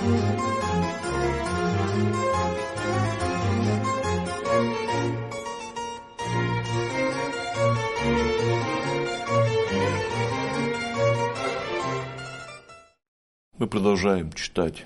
Мы продолжаем читать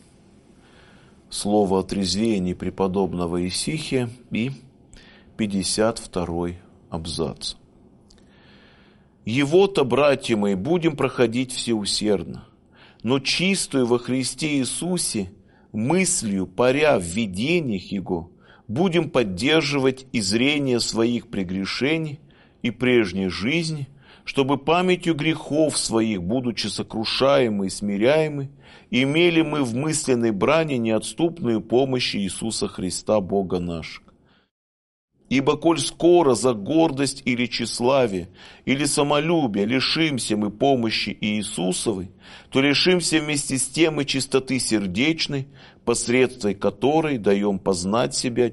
слово о трезвении преподобного Исихия и 52-й абзац. «Его-то, братья мои, будем проходить всеусердно, но чистую во Христе Иисусе мыслью, паря в видениях Его, будем поддерживать и зрение своих прегрешений и прежней жизни, чтобы памятью грехов своих, будучи сокрушаемы и смиряемы, имели мы в мысленной брани неотступную помощь Иисуса Христа, Бога нашего. Ибо коль скоро за гордость или тщеславие, или самолюбие лишимся мы помощи Иисусовой, то лишимся вместе с тем и чистоты сердечной, посредством которой дает познать себя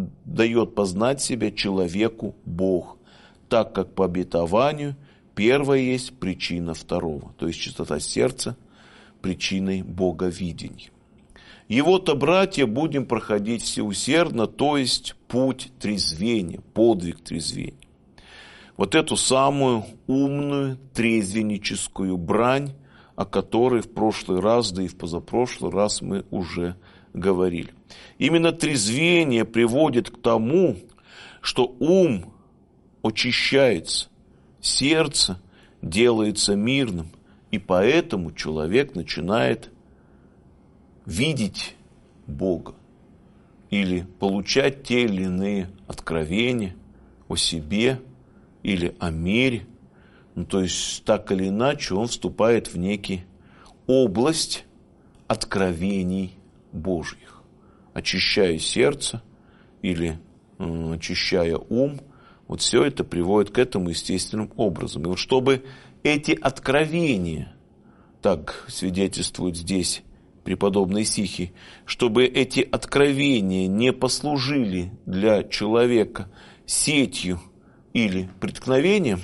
человеку Бог, так как по обетованию первое есть причина второго, то есть чистота сердца причиной боговидения. Его-то, братья, будем проходить всеусердно, то есть путь трезвения, подвиг трезвения. Вот эту самую умную трезвенническую брань, о которой в прошлый раз, да и в позапрошлый раз мы уже говорили. Именно трезвение приводит к тому, что ум очищается, сердце делается мирным, и поэтому человек начинает видеть Бога или получать те или иные откровения о себе или о мире. То есть, так или иначе, он вступает в некий область откровений Божьих, очищая сердце или очищая ум. Вот все это приводит к этому естественным образом. И вот чтобы эти откровения, так свидетельствует здесь преподобный Исихий, чтобы эти откровения не послужили для человека сетью или преткновением,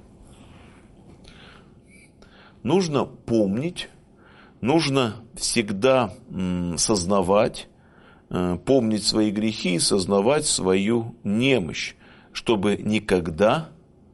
нужно помнить, нужно всегда сознавать, помнить свои грехи и сознавать свою немощь, чтобы никогда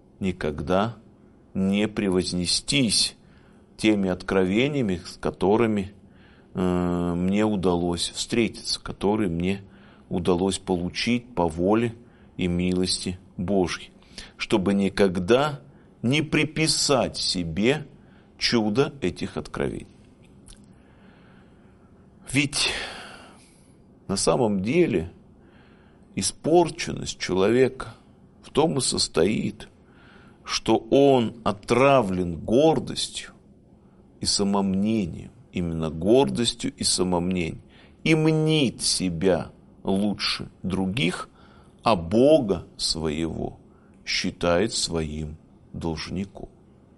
не превознестись теми откровениями, с которыми мне удалось встретиться, которые мне удалось получить по воле и милости Божьей, чтобы никогда не приписать себе чудо этих откровений. Ведь на самом деле испорченность человека в том и состоит, что он отравлен гордостью и самомнением, именно гордостью и самомнением, и мнит себя лучше других, а Бога своего считает своим должником.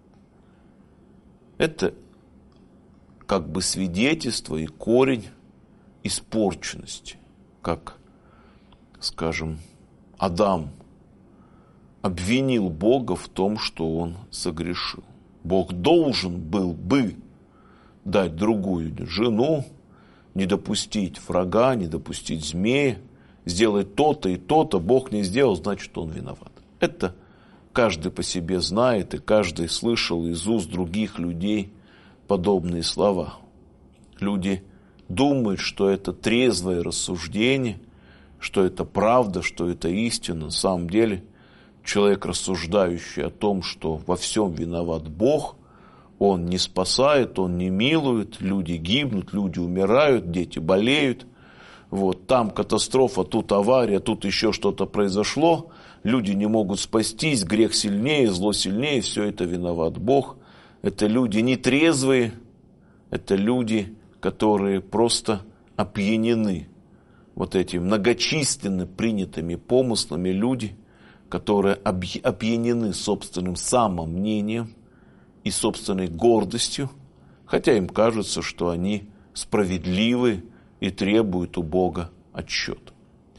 Это как бы свидетельство и корень испорченности, как, скажем, Адам обвинил Бога в том, что он согрешил. Бог должен был бы дать другую жену, не допустить врага, не допустить змея, сделать то-то и то-то. Бог не сделал, значит, он виноват. Это каждый по себе знает, и каждый слышал из уст других людей подобные слова. Люди думают, что это трезвое рассуждение, что это правда, что это истина. На самом деле человек, рассуждающий о том, что во всем виноват Бог, он не спасает, он не милует, люди гибнут, люди умирают, дети болеют. Вот, там катастрофа, тут авария, тут еще что-то произошло, люди не могут спастись, грех сильнее, зло сильнее, все это виноват Бог. Это люди нетрезвые, это люди, которые просто опьянены вот этими многочисленно принятыми помыслами, люди, которые опьянены собственным самомнением и собственной гордостью, хотя им кажется, что они справедливы и требуют у Бога отчет.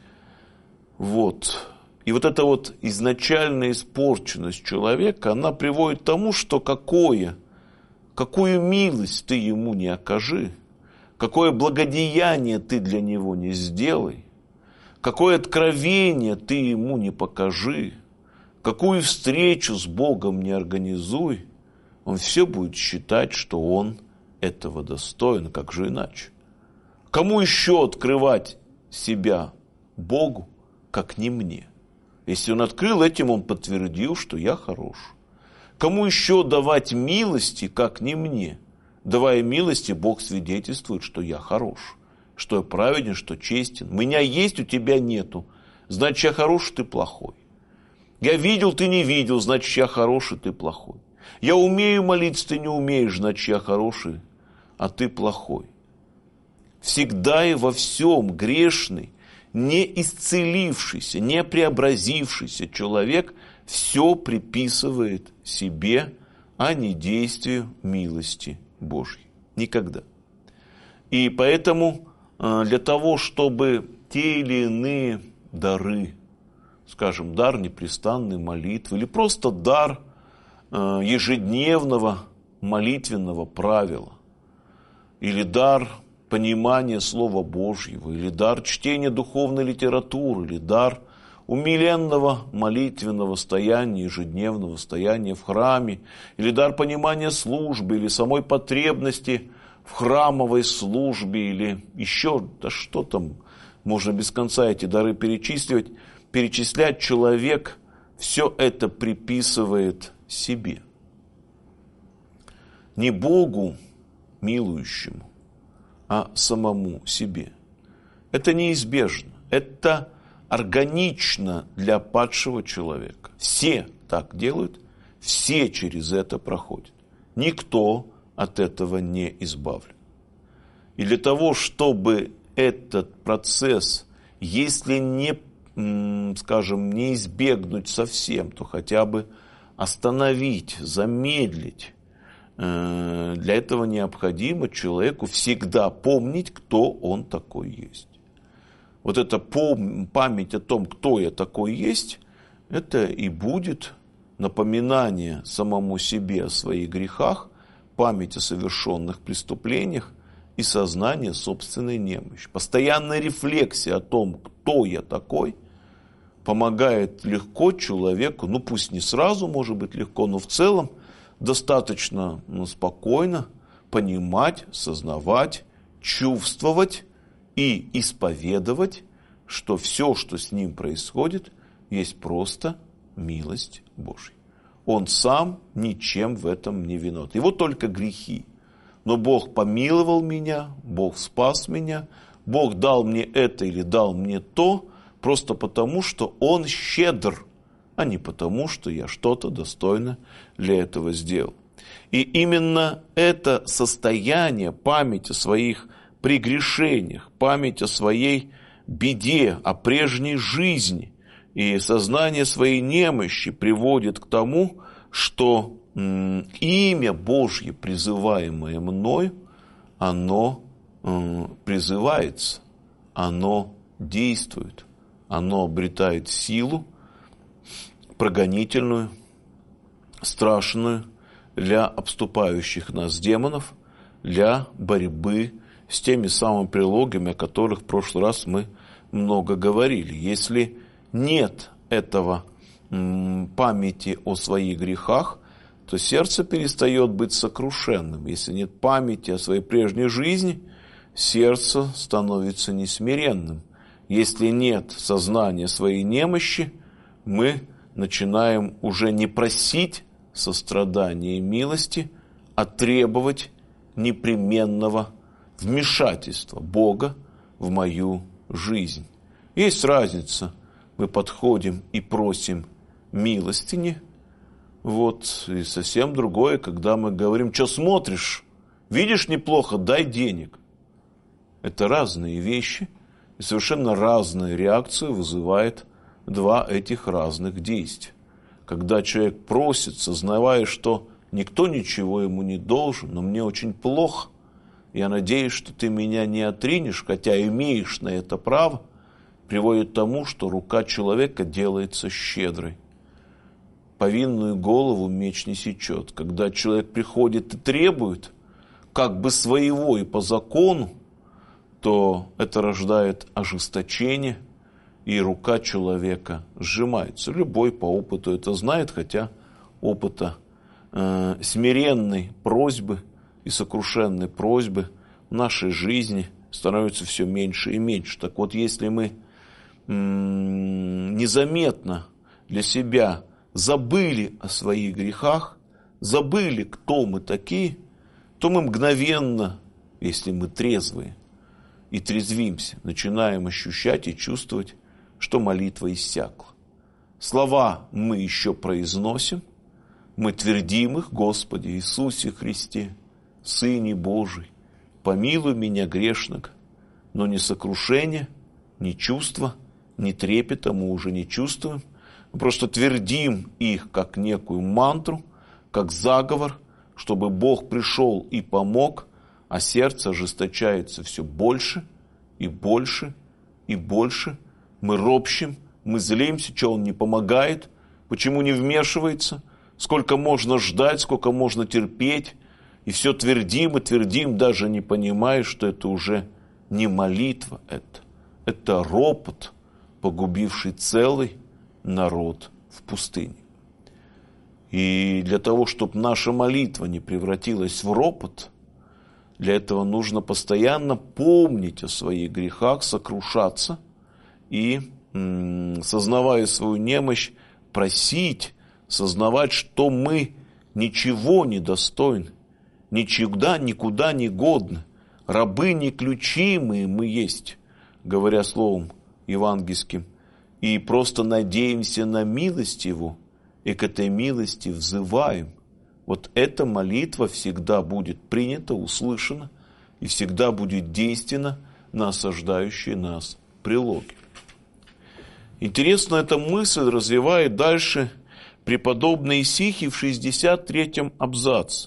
Вот. И вот эта вот изначальная испорченность человека, она приводит к тому, что какую милость ты ему не окажи, какое благодеяние ты для него не сделай, какое откровение ты ему не покажи, какую встречу с Богом не организуй, он все будет считать, что он этого достоин, как же иначе. Кому еще открывать себя Богу, как не мне? Если он открыл, этим он подтвердил, что я хорош. Кому еще давать милости, как не мне? Давая милости, Бог свидетельствует, что я хорош, что я праведен, что честен. Меня есть, у тебя нету, значит, я хороший, ты плохой. Я видел, ты не видел, значит, я хороший, ты плохой. Я умею молиться, ты не умеешь, значит, я хороший, а ты плохой. Всегда и во всем грешный, не исцелившийся, не преобразившийся человек все приписывает себе, а не действию милости Божьей. Никогда. И поэтому для того, чтобы те или иные дары, скажем, дар непрестанной молитвы или просто дар ежедневного молитвенного правила, или дар понимания Слова Божьего, или дар чтения духовной литературы, или дар умиленного молитвенного стояния, ежедневного стояния в храме, или дар понимания службы, или самой потребности в храмовой службе, или еще, да что там, можно без конца эти дары перечислять, человек все это приписывает себе. Не Богу милующему, а самому себе. Это неизбежно, это органично для падшего человека. Все так делают, все через это проходят. Никто от этого не избавлен. И для того, чтобы этот процесс, если не, скажем, не избегнуть совсем, то хотя бы остановить, замедлить, для этого необходимо человеку всегда помнить, кто он такой есть. Вот эта память о том, кто я такой есть, это и будет напоминание самому себе о своих грехах, память о совершенных преступлениях и сознание собственной немощи. Постоянная рефлексия о том, кто я такой, помогает легко человеку, ну пусть не сразу, может быть легко, но в целом достаточно спокойно понимать, сознавать, чувствовать и исповедовать, что все, что с ним происходит, есть просто милость Божья. Он сам ничем в этом не виноват. Его только грехи. Но Бог помиловал меня, Бог спас меня, Бог дал мне это или дал мне то, просто потому, что Он щедр, а не потому, что я что-то достойно для этого сделал. И именно это состояние, память о своих прегрешениях, память о своей беде, о прежней жизни и сознание своей немощи приводит к тому, что имя Божье, призываемое мною, оно призывается, оно действует, оно обретает силу прогонительную, страшную для обступающих нас демонов, для борьбы с теми самыми прилогами, о которых в прошлый раз мы много говорили. Если нет этого памяти о своих грехах, то сердце перестает быть сокрушенным. Если нет памяти о своей прежней жизни, сердце становится несмиренным. Если нет сознания своей немощи, мы начинаем уже не просить сострадания и милости, а требовать непременного вмешательства Бога в мою жизнь. Есть разница. Мы подходим и просим милостыни. Вот, и совсем другое, когда мы говорим, что смотришь, видишь неплохо, дай денег. Это разные вещи, и совершенно разную реакцию вызывает два этих разных действия. Когда человек просит, сознавая, что никто ничего ему не должен, но мне очень плохо, я надеюсь, что ты меня не отринешь, хотя имеешь на это право, приводит к тому, что рука человека делается щедрой. Повинную голову меч не сечет. Когда человек приходит и требует, как бы своего и по закону, то это рождает ожесточение, и рука человека сжимается. Любой по опыту это знает, хотя опыта смиренной просьбы и сокрушенной просьбы в нашей жизни становится все меньше и меньше. Так вот, если мы незаметно для себя забыли о своих грехах, забыли, кто мы такие, то мы мгновенно, если мы трезвые и трезвимся, начинаем ощущать и чувствовать, что молитва иссякла. Слова мы еще произносим, мы твердим их: Господи Иисусе Христе, Сыне Божий, помилуй меня грешного. Но ни сокрушения, ни чувства, ни трепета мы уже не чувствуем. Мы просто твердим их как некую мантру, как заговор, чтобы Бог пришел и помог, а сердце ожесточается все больше и больше и больше. Мы ропщим, мы злимся, что Он не помогает, почему не вмешивается, сколько можно ждать, сколько можно терпеть. И все твердим и твердим, даже не понимая, что это уже не молитва, это ропот, погубивший целый народ в пустыне. И для того, чтобы наша молитва не превратилась в ропот, для этого нужно постоянно помнить о своих грехах, сокрушаться и, сознавая свою немощь, просить, сознавать, что мы ничего не достойны, никуда не годны, рабы неключимые мы есть, говоря словом евангельским, и просто надеемся на милость Его, и к этой милости взываем. Вот эта молитва всегда будет принята, услышана, и всегда будет действенна на осаждающие нас прилоги. Интересно, эта мысль развивает дальше преподобный Исихий в 63-м абзаце.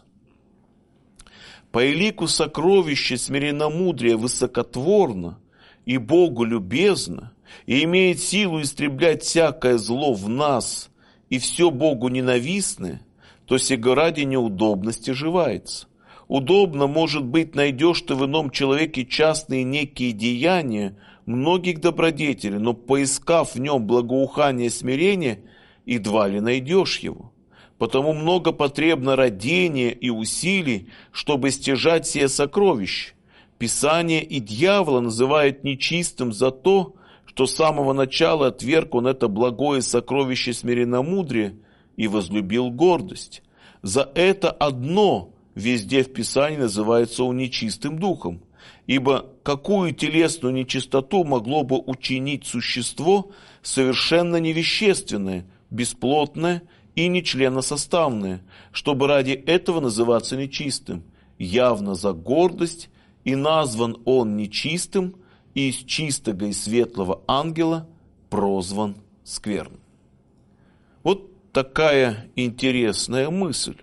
«По элику сокровище смиренномудрия высокотворно и Богу любезно, и имеет силу истреблять всякое зло в нас и все Богу ненавистное, то сего ради неудобности живается. Удобно, может быть, найдешь ты в ином человеке частные некие деяния многих добродетелей, но поискав в нем благоухание смирения, едва ли найдешь его. Потому много потребно родения и усилий, чтобы стяжать сие сокровища. Писание и дьявола называют нечистым за то, что с самого начала отверг он это благое сокровище смиренномудрия и возлюбил гордость. За это одно везде в Писании называется он нечистым духом, ибо какую телесную нечистоту могло бы учинить существо совершенно невещественное, бесплотное и нечленосоставное, чтобы ради этого называться нечистым? Явно за гордость, и назван он нечистым, и из чистого и светлого ангела прозван скверным. Вот такая интересная мысль.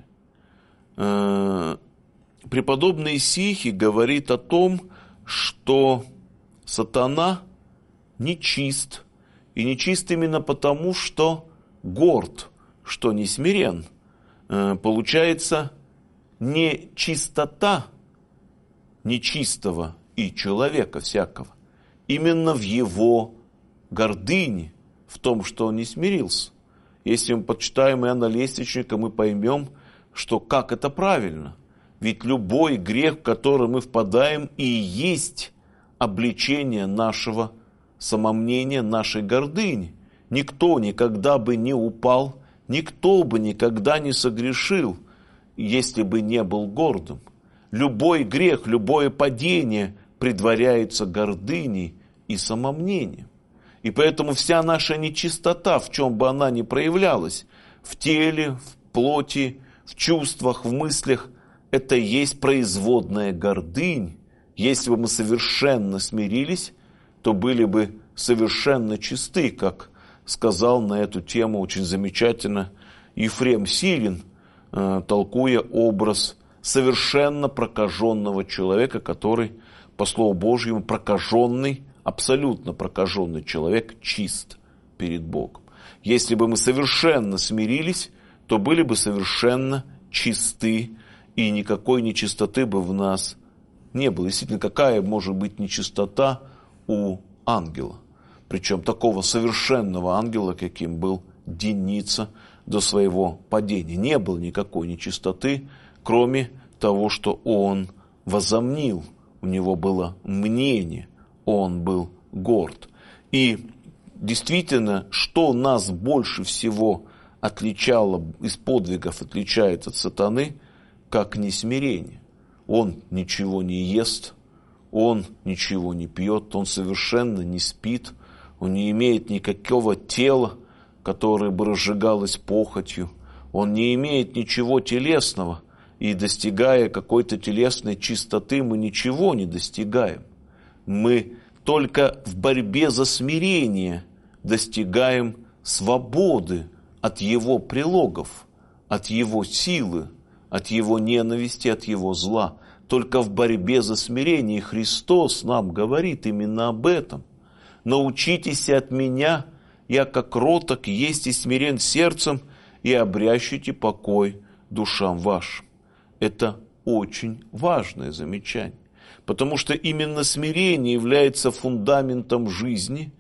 Преподобный Исихий говорит о том, что сатана нечист. И нечист именно потому, что горд, что не смирен. Получается, не чистота нечистого и человека всякого, именно в его гордыне, в том, что он не смирился. Если мы почитаем Иоанна Лествичника, мы поймем, что как это правильно. Ведь любой грех, в который мы впадаем, и есть обличение нашего самомнения, нашей гордыни. Никто никогда бы не упал, никто бы никогда не согрешил, если бы не был гордым. Любой грех, любое падение предваряется гордыней и самомнением. И поэтому вся наша нечистота, в чем бы она ни проявлялась, в теле, в плоти, в чувствах, в мыслях, это есть производная гордынь. Если бы мы совершенно смирились, то были бы совершенно чисты, как сказал на эту тему очень замечательно Ефрем Силин, толкуя образ совершенно прокаженного человека, который, по Слову Божьему, прокаженный, абсолютно прокаженный человек чист перед Богом. Если бы мы совершенно смирились, то были бы совершенно чисты, и никакой нечистоты бы в нас не было. Действительно, какая может быть нечистота у ангела? Причем такого совершенного ангела, каким был Деница до своего падения. Не было никакой нечистоты, кроме того, что он возомнил. У него было мнение, он был горд. И действительно, что нас больше всего отличало, из подвигов отличает от сатаны, как несмирение. Он ничего не ест, он ничего не пьет, он совершенно не спит, он не имеет никакого тела, которое бы разжигалось похотью, он не имеет ничего телесного, и достигая какой-то телесной чистоты, мы ничего не достигаем. Мы только в борьбе за смирение достигаем свободы от его прилогов, от его силы, от его ненависти, от его зла. Только в борьбе за смирение. И Христос нам говорит именно об этом. «Научитесь от меня, я как кроток есть и смирен сердцем, и обрящите покой душам вашим». Это очень важное замечание. Потому что именно смирение является фундаментом жизни,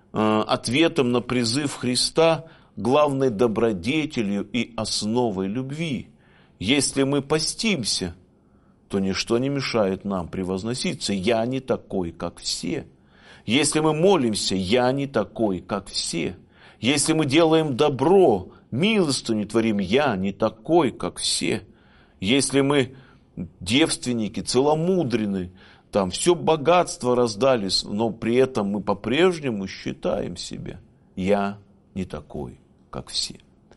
ответом на призыв Христа, главной добродетелью и основой любви. Если мы постимся, то ничто не мешает нам превозноситься. Я не такой, как все. Если мы молимся, я не такой, как все. Если мы делаем добро, милостыню творим, я не такой, как все. Если мы девственники, целомудренны, там все богатство раздали, но при этом мы по-прежнему считаем себя, я не такой, как все.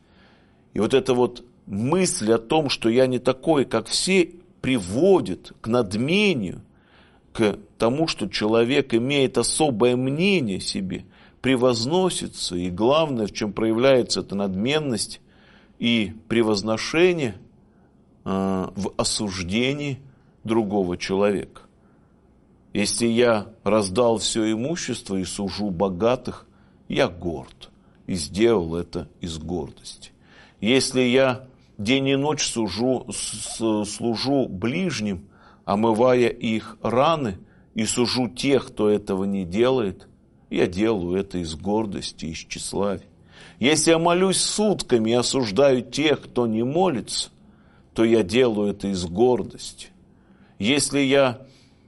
И вот эта вот мысль о том, что я не такой, как все, приводит к надмению, к тому, что человек имеет особое мнение о себе, превозносится, и главное, в чем проявляется эта надменность и превозношение, в осуждении другого человека. Если я раздал все имущество и сужу богатых, я горд, и сделал это из гордости. Если я день и ночь служу ближним, омывая их раны, и сужу тех, кто этого не делает, я делаю это из гордости, из тщеславия. Если я молюсь сутками и осуждаю тех, кто не молится, то я делаю это из гордости. Если я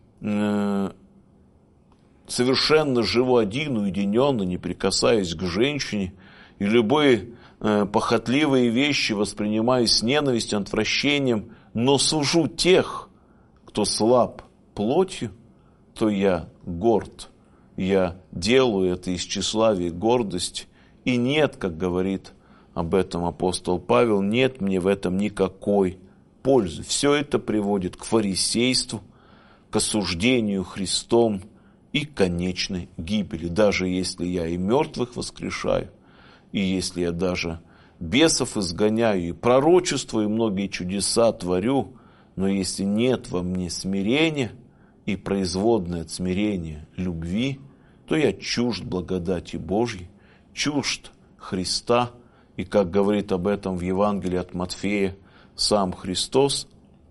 совершенно живу один, уединенно, не прикасаясь к женщине, и любые похотливые вещи воспринимаю с ненавистью, отвращением, но сужу тех, кто слаб плотью, то я горд. Я делаю это из тщеславия и гордости. И нет, как говорит об этом апостол Павел, нет мне в этом никакой пользы. Все это приводит к фарисейству, к осуждению Христом и к конечной гибели. Даже если я и мертвых воскрешаю, и если я даже бесов изгоняю, и пророчествую, и многие чудеса творю, но если нет во мне смирения и производной от смирения любви, то я чужд благодати Божьей, чужд Христа. И как говорит об этом в Евангелии от Матфея сам Христос,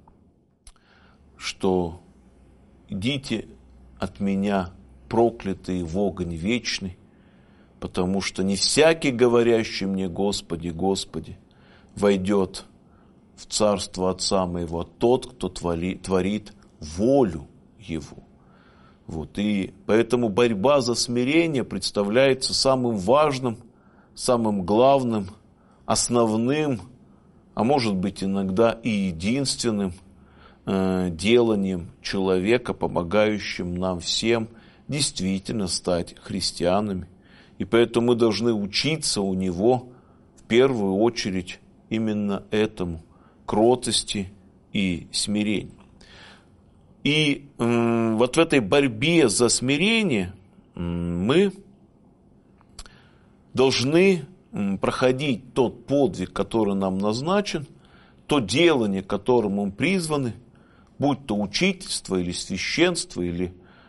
что идите от меня, проклятые, в огонь вечный, потому что не всякий, говорящий мне Господи, Господи, войдет в царство Отца моего, а тот, кто творит волю Его. Вот. И поэтому борьба за смирение представляется самым важным, самым главным, основным, а может быть иногда и единственным деланием человека, помогающим нам всем действительно стать христианами. И поэтому мы должны учиться у него в первую очередь именно этому, кротости и смирению. И вот в этой борьбе за смирение мы должны проходить тот подвиг, который нам назначен, то делание, к которому мы призваны, будь то учительство или священство, или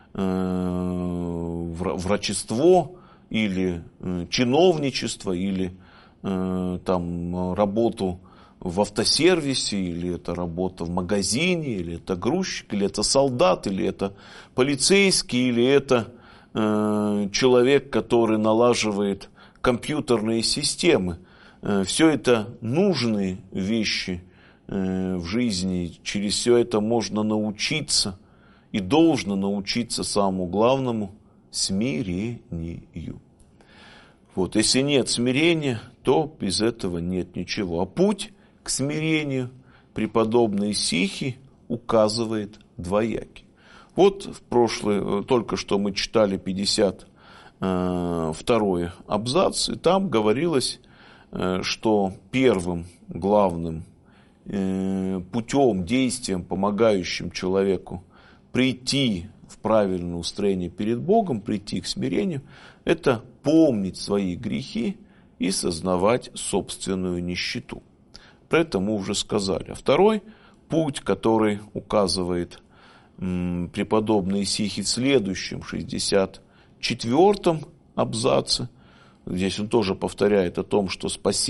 врачество, или чиновничество, или там работу в автосервисе, или это работа в магазине, или это грузчик, или это солдат, или это полицейский, или это человек, который налаживает компьютерные системы. Все это нужные вещи в жизни, через все это можно научиться и должно научиться самому главному – смирению. Вот, если нет смирения, то без этого нет ничего. А путь к смирению преподобный Сихий указывает двоякий. Вот только что мы читали 52-й абзац, и там говорилось, что первым главным путем, действием, помогающим человеку прийти в правильное устроение перед Богом, прийти к смирению, это помнить свои грехи и сознавать собственную нищету. Про это мы уже сказали. А второй путь, который указывает преподобный Сихий в следующем, 64-м абзаце, здесь он тоже повторяет о том, что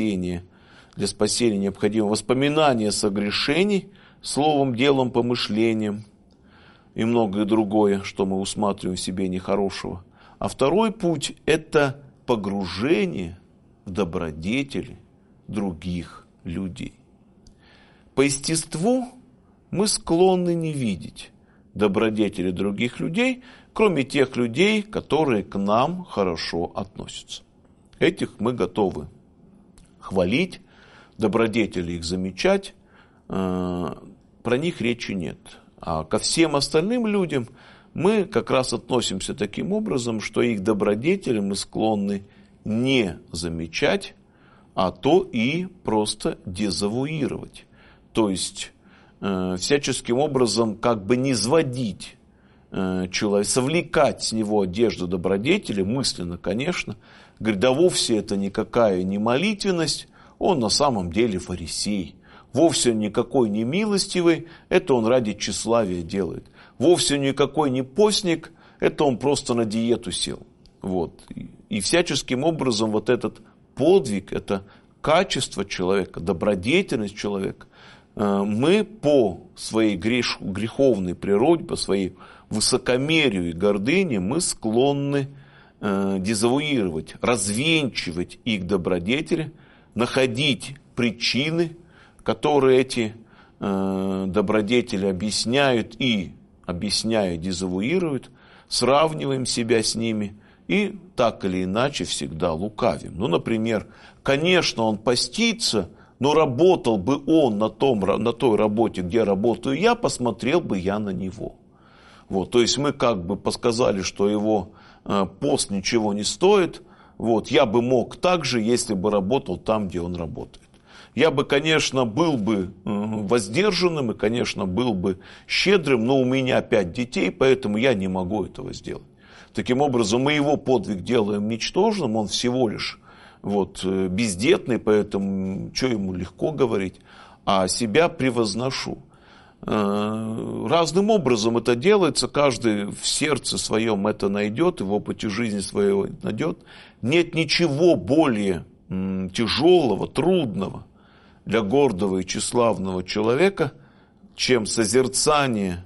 для спасения необходимо воспоминание согрешений словом, делом, помышлением и многое другое, что мы усматриваем в себе нехорошего. А второй путь – это погружение в добродетели других людей. По естеству мы склонны не видеть добродетели других людей, кроме тех людей, которые к нам хорошо относятся. Этих мы готовы хвалить, добродетели их замечать, про них речи нет. А ко всем остальным людям мы как раз относимся таким образом, что их добродетели мы склонны не замечать, а то и просто дезавуировать. То есть всяческим образом как бы низводить человека, совлекать с него одежду добродетели, мысленно, конечно, говорит, да вовсе это никакая не молитвенность, он на самом деле фарисей, вовсе никакой не милостивый, это он ради тщеславия делает, вовсе никакой не постник, это он просто на диету сел. Вот. И всяческим образом вот этот подвиг, это качество человека, добродетельность человека, мы по своей греховной природе, по своей высокомерию и гордыне, мы склонны дезавуировать, развенчивать их добродетели, находить причины, которые эти добродетели объясняют и, объясняя, дезавуируют, сравниваем себя с ними и так или иначе всегда лукавим. Ну, например, конечно, он постится, но работал бы он на той работе, где работаю я, посмотрел бы я на него. Вот, то есть мы как бы подсказали, что его пост ничего не стоит. Вот, я бы мог так же, если бы работал там, где он работает. Я бы, конечно, был бы воздержанным и, конечно, был бы щедрым, но у меня 5 детей, поэтому я не могу этого сделать. Таким образом, мы его подвиг делаем ничтожным, он всего лишь бездетный, поэтому что ему легко говорить, а себя превозношу. Разным образом это делается, каждый в сердце своем это найдет, и в опыте жизни своего найдет. Нет ничего более тяжелого, трудного для гордого и тщеславного человека, чем созерцание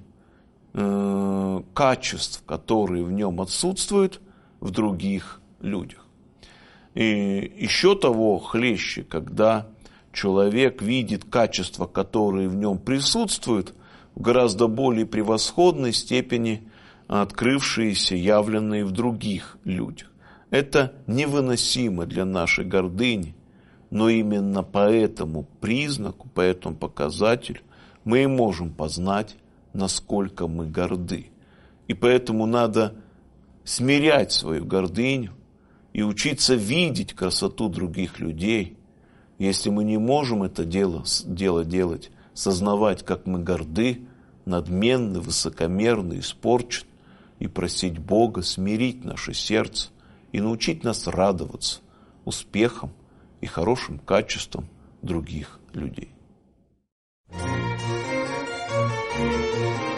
качеств, которые в нем отсутствуют, в других людях. И еще того хлеще, когда человек видит качества, которые в нем присутствуют, в гораздо более превосходной степени открывшиеся, явленные в других людях. Это невыносимо для нашей гордыни, но именно по этому признаку, по этому показателю мы и можем познать, насколько мы горды. И поэтому надо смирять свою гордыню и учиться видеть красоту других людей. Если мы не можем это дело делать, сознавать, как мы горды, надменны, высокомерны, испорчены, и просить Бога смирить наше сердце и научить нас радоваться успехам и хорошим качествам других людей.